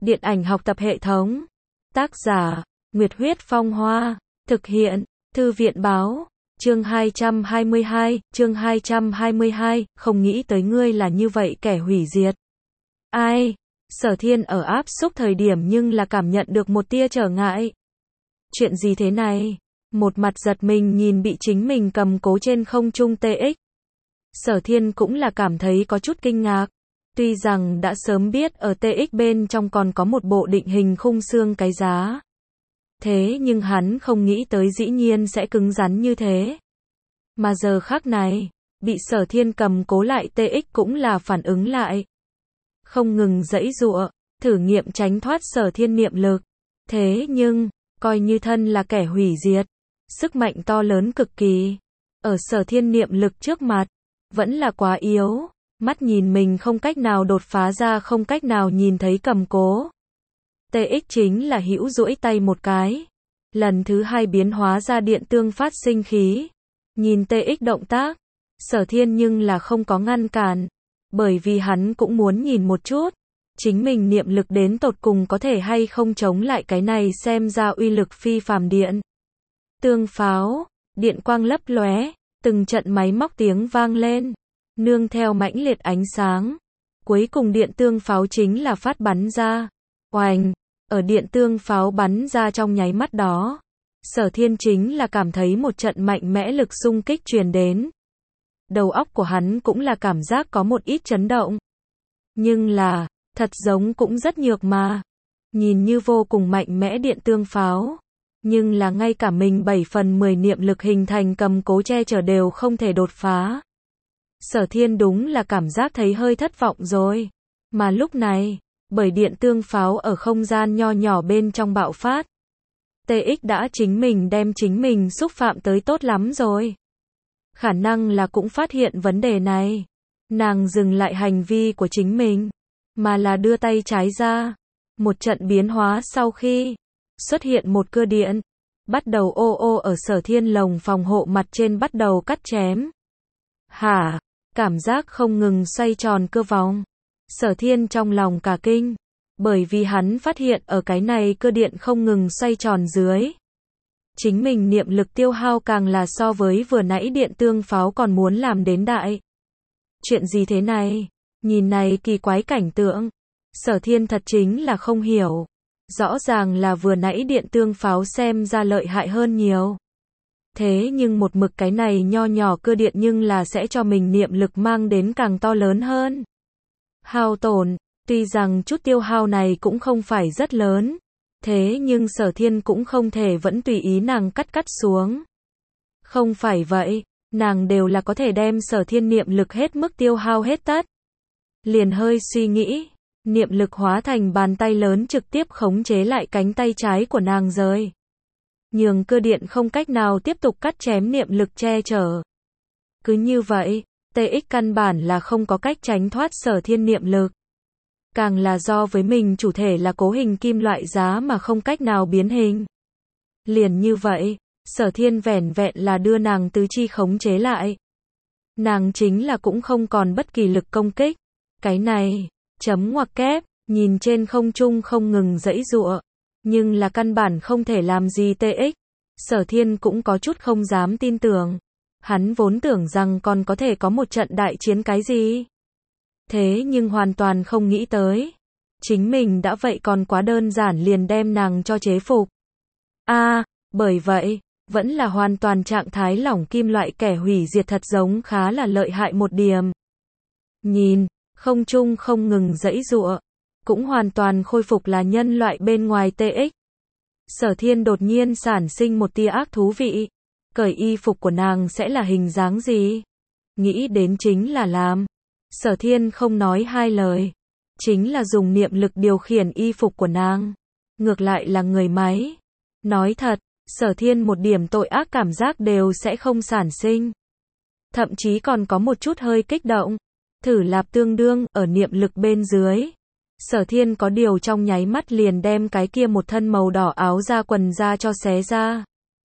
Điện ảnh học tập hệ thống. Tác giả, Nguyệt Huyết Phong Hoa. Thực hiện, Thư viện Báo. Chương 222, không nghĩ tới ngươi là như vậy kẻ hủy diệt. Ai? Sở Thiên ở áp xúc thời điểm nhưng là cảm nhận được một tia trở ngại. Chuyện gì thế này? Một mặt giật mình nhìn bị chính mình cầm cố trên không trung TX. Sở Thiên cũng là cảm thấy có chút kinh ngạc. Tuy rằng đã sớm biết ở TX bên trong còn có một bộ định hình khung xương cái giá. Thế nhưng hắn không nghĩ tới dĩ nhiên sẽ cứng rắn như thế. Mà giờ khắc này, bị Sở Thiên cầm cố lại TX cũng là phản ứng lại. Không ngừng giãy giụa, thử nghiệm tránh thoát Sở Thiên niệm lực. Thế nhưng, coi như thân là kẻ hủy diệt, sức mạnh to lớn cực kỳ. Ở Sở Thiên niệm lực trước mặt, vẫn là quá yếu. Mắt nhìn mình không cách nào đột phá ra, không cách nào nhìn thấy cầm cố. TX chính là hữu duỗi tay một cái. Lần thứ hai biến hóa ra điện tương phát sinh khí. Nhìn TX động tác, Sở Thiên nhưng là không có ngăn cản. Bởi vì hắn cũng muốn nhìn một chút. Chính mình niệm lực đến tột cùng có thể hay không chống lại cái này xem ra uy lực phi phàm điện. Tương pháo, điện quang lấp lóe, từng trận máy móc tiếng vang lên. Nương theo mãnh liệt ánh sáng. Cuối cùng điện tương pháo chính là phát bắn ra. Oành! Ở điện tương pháo bắn ra trong nháy mắt đó. Sở Thiên chính là cảm thấy một trận mạnh mẽ lực xung kích truyền đến. Đầu óc của hắn cũng là cảm giác có một ít chấn động. Nhưng là, thật giống cũng rất nhược mà. Nhìn như vô cùng mạnh mẽ điện tương pháo. Nhưng là ngay cả mình 7/10 niệm lực hình thành cầm cố che chở đều không thể đột phá. Sở Thiên đúng là cảm giác thấy hơi thất vọng rồi. Mà lúc này, bởi điện tương pháo ở không gian nho nhỏ bên trong bạo phát. TX đã chính mình đem chính mình xúc phạm tới tốt lắm rồi. Khả năng là cũng phát hiện vấn đề này. Nàng dừng lại hành vi của chính mình, mà là đưa tay trái ra. Một trận biến hóa sau khi xuất hiện một cưa điện, bắt đầu ô ở Sở Thiên lồng phòng hộ mặt trên bắt đầu cắt chém. Hả? Cảm giác không ngừng xoay tròn cưa vòng. Sở Thiên trong lòng cả kinh. Bởi vì hắn phát hiện ở cái này cưa điện không ngừng xoay tròn dưới. Chính mình niệm lực tiêu hao càng là so với vừa nãy điện tương pháo còn muốn làm đến đại. Chuyện gì thế này? Nhìn này kỳ quái cảnh tượng. Sở Thiên thật chính là không hiểu. Rõ ràng là vừa nãy điện tương pháo xem ra lợi hại hơn nhiều. Thế nhưng một mực cái này nho nhỏ cưa điện nhưng là sẽ cho mình niệm lực mang đến càng to lớn hơn. Hao tổn, tuy rằng chút tiêu hao này cũng không phải rất lớn. Thế nhưng Sở Thiên cũng không thể vẫn tùy ý nàng cắt xuống. Không phải vậy, nàng đều là có thể đem Sở Thiên niệm lực hết mức tiêu hao hết tất. Liền hơi suy nghĩ, niệm lực hóa thành bàn tay lớn trực tiếp khống chế lại cánh tay trái của nàng rời. Nhường cơ điện không cách nào tiếp tục cắt chém niệm lực che chở. Cứ như vậy, TX căn bản là không có cách tránh thoát Sở Thiên niệm lực. Càng là do với mình chủ thể là cố hình kim loại giá mà không cách nào biến hình. Liền như vậy, Sở Thiên vẻn vẹn là đưa nàng tứ chi khống chế lại. Nàng chính là cũng không còn bất kỳ lực công kích. Cái này, chấm ngoặc kép, nhìn trên không trung không ngừng giãy giụa. Nhưng là căn bản không thể làm gì TX. Sở Thiên cũng có chút không dám tin tưởng. Hắn vốn tưởng rằng còn có thể có một trận đại chiến cái gì. Thế nhưng hoàn toàn không nghĩ tới. Chính mình đã vậy còn quá đơn giản liền đem nàng cho chế phục. Bởi vậy, vẫn là hoàn toàn trạng thái lỏng kim loại kẻ hủy diệt thật giống khá là lợi hại một điểm. Nhìn, không trung không ngừng giãy giụa. Cũng hoàn toàn khôi phục là nhân loại bên ngoài TX. Sở Thiên đột nhiên sản sinh một tia ác thú vị. Cởi y phục của nàng sẽ là hình dáng gì? Nghĩ đến chính là làm. Sở Thiên không nói hai lời. Chính là dùng niệm lực điều khiển y phục của nàng. Ngược lại là người máy. Nói thật, Sở Thiên một điểm tội ác cảm giác đều sẽ không sản sinh. Thậm chí còn có một chút hơi kích động. Thử lạp tương đương ở niệm lực bên dưới. Sở Thiên có điều trong nháy mắt liền đem cái kia một thân màu đỏ áo da quần da cho xé ra.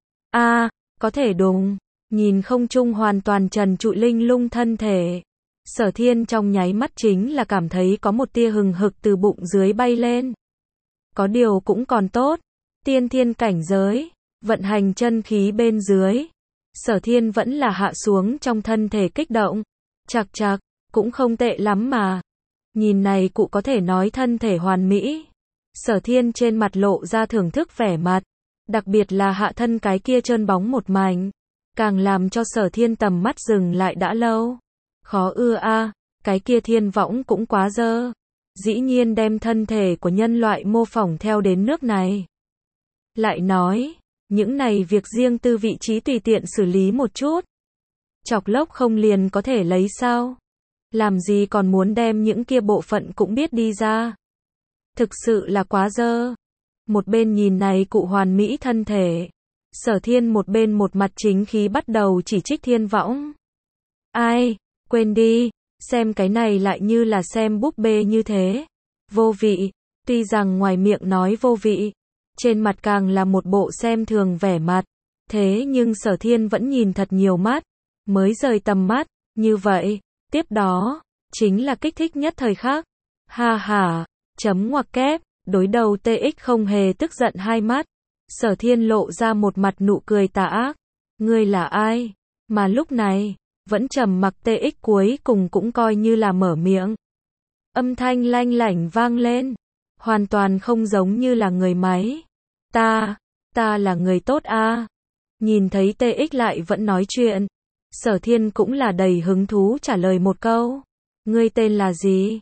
Có thể đùng. Nhìn không trung hoàn toàn trần trụi linh lung thân thể. Sở Thiên trong nháy mắt chính là cảm thấy có một tia hừng hực từ bụng dưới bay lên. Có điều cũng còn tốt. Tiên thiên cảnh giới, vận hành chân khí bên dưới. Sở Thiên vẫn là hạ xuống trong thân thể kích động. Chạc chạc, cũng không tệ lắm mà. Nhìn này cụ có thể nói thân thể hoàn mỹ. Sở Thiên trên mặt lộ ra thưởng thức vẻ mặt. Đặc biệt là hạ thân cái kia trơn bóng một mảnh. Càng làm cho Sở Thiên tầm mắt dừng lại đã lâu. Khó ưa a, cái kia thiên võng cũng quá dơ. Dĩ nhiên đem thân thể của nhân loại mô phỏng theo đến nước này. Lại nói, những này việc riêng tư vị trí tùy tiện xử lý một chút. Chọc lốc không liền có thể lấy sao? Làm gì còn muốn đem những kia bộ phận cũng biết đi ra. Thực sự là quá dơ. Một bên nhìn này cụ hoàn mỹ thân thể. Sở Thiên một bên một mặt chính khí bắt đầu chỉ trích thiên võng. Ai, quên đi, xem cái này lại như là xem búp bê như thế. Vô vị, tuy rằng ngoài miệng nói vô vị, trên mặt càng là một bộ xem thường vẻ mặt. Thế nhưng Sở Thiên vẫn nhìn thật nhiều mắt, mới rời tầm mắt, như vậy, tiếp đó, chính là kích thích nhất thời khắc. Ha ha, chấm ngoặc kép, đối đầu TX không hề tức giận hai mắt. Sở Thiên lộ ra một mặt nụ cười tà ác. Ngươi là ai? Mà lúc này, vẫn trầm mặc TX cuối cùng cũng coi như là mở miệng. Âm thanh lanh lảnh vang lên. Hoàn toàn không giống như là người máy. Ta là người tốt a. Nhìn thấy TX lại vẫn nói chuyện. Sở Thiên cũng là đầy hứng thú trả lời một câu. Ngươi tên là gì?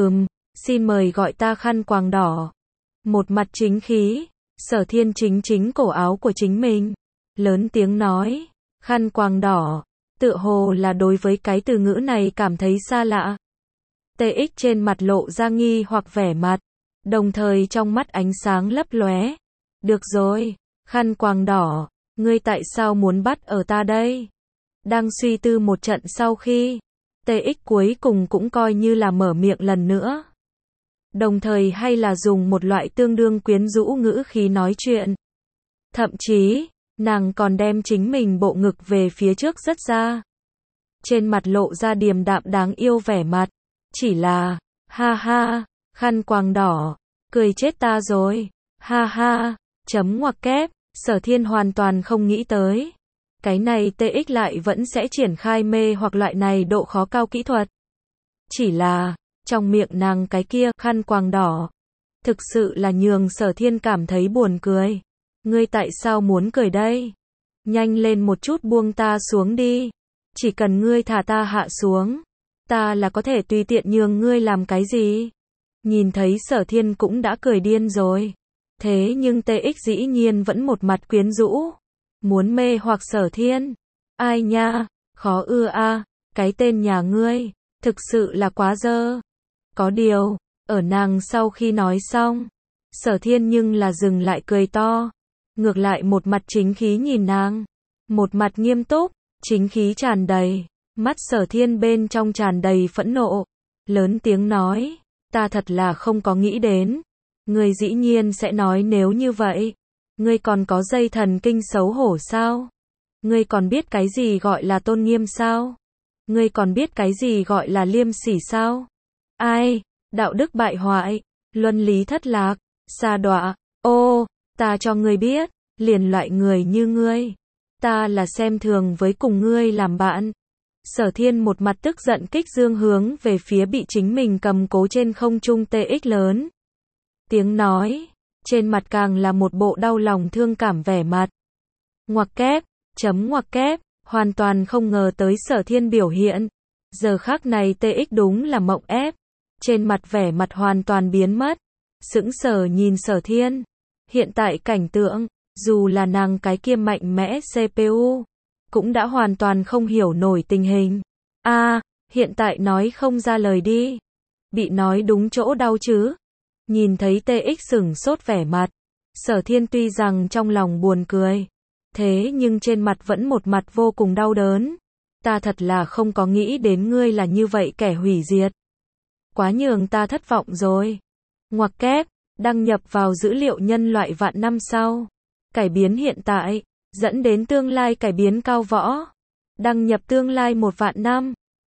Xin mời gọi ta khăn quàng đỏ. Một mặt chính khí. Sở Thiên chính cổ áo của chính mình. Lớn tiếng nói. Khăn quàng đỏ. Tựa hồ là đối với cái từ ngữ này cảm thấy xa lạ. TX trên mặt lộ ra nghi hoặc vẻ mặt. Đồng thời trong mắt ánh sáng lấp lóe. Được rồi, khăn quàng đỏ. Ngươi tại sao muốn bắt ở ta đây? Đang suy tư một trận sau khi. TX cuối cùng cũng coi như là mở miệng lần nữa. Đồng thời hay là dùng một loại tương đương quyến rũ ngữ khí nói chuyện. Thậm chí, nàng còn đem chính mình bộ ngực về phía trước rất ra. Trên mặt lộ ra điềm đạm đáng yêu vẻ mặt. Chỉ là, ha ha, khăn quàng đỏ, cười chết ta rồi. Ha ha, chấm ngoặc kép, Sở Thiên hoàn toàn không nghĩ tới. Cái này TX lại vẫn sẽ triển khai mê hoặc loại này độ khó cao kỹ thuật. Chỉ là, trong miệng nàng cái kia khăn quàng đỏ, thực sự là nhường Sở Thiên cảm thấy buồn cười. Ngươi tại sao muốn cười đây? Nhanh lên một chút buông ta xuống đi. Chỉ cần ngươi thả ta hạ xuống, ta là có thể tùy tiện nhường ngươi làm cái gì. Nhìn thấy Sở Thiên cũng đã cười điên rồi. Thế nhưng TX dĩ nhiên vẫn một mặt quyến rũ. Muốn mê hoặc Sở Thiên. Ai nha, khó ưa a, cái tên nhà ngươi, thực sự là quá dơ. Có điều, ở nàng sau khi nói xong, Sở Thiên nhưng là dừng lại cười to. Ngược lại một mặt chính khí nhìn nàng. Một mặt nghiêm túc, chính khí tràn đầy. Mắt Sở Thiên bên trong tràn đầy phẫn nộ. Lớn tiếng nói, ta thật là không có nghĩ đến. Ngươi dĩ nhiên sẽ nói nếu như vậy. Ngươi còn có dây thần kinh xấu hổ sao? Ngươi còn biết cái gì gọi là tôn nghiêm sao? Ngươi còn biết cái gì gọi là liêm sỉ sao? Ai? Đạo đức bại hoại, luân lý thất lạc, sa đọa. Ô, ta cho ngươi biết, liền loại người như ngươi, ta là xem thường với cùng ngươi làm bạn. Sở Thiên một mặt tức giận kích dương hướng về phía bị chính mình cầm cố trên không trung TX lớn. Tiếng nói, trên mặt càng là một bộ đau lòng thương cảm vẻ mặt. Ngoặc kép, chấm ngoặc kép, hoàn toàn không ngờ tới Sở Thiên biểu hiện. Giờ khắc này TX đúng là mộng ép. Trên mặt vẻ mặt hoàn toàn biến mất. Sững sờ nhìn Sở Thiên. Hiện tại cảnh tượng, dù là nàng cái kia mạnh mẽ CPU, cũng đã hoàn toàn không hiểu nổi tình hình. Hiện tại nói không ra lời đi. Bị nói đúng chỗ đau chứ. Nhìn thấy TX sửng sốt vẻ mặt. Sở Thiên tuy rằng trong lòng buồn cười. Thế nhưng trên mặt vẫn một mặt vô cùng đau đớn. Ta thật là không có nghĩ đến ngươi là như vậy kẻ hủy diệt. Quá nhường ta thất vọng rồi. Ngoặc kép, đăng nhập vào dữ liệu nhân loại vạn năm sau. Cải biến hiện tại, dẫn đến tương lai cải biến cao võ. Đăng nhập tương lai 1 vạn năm.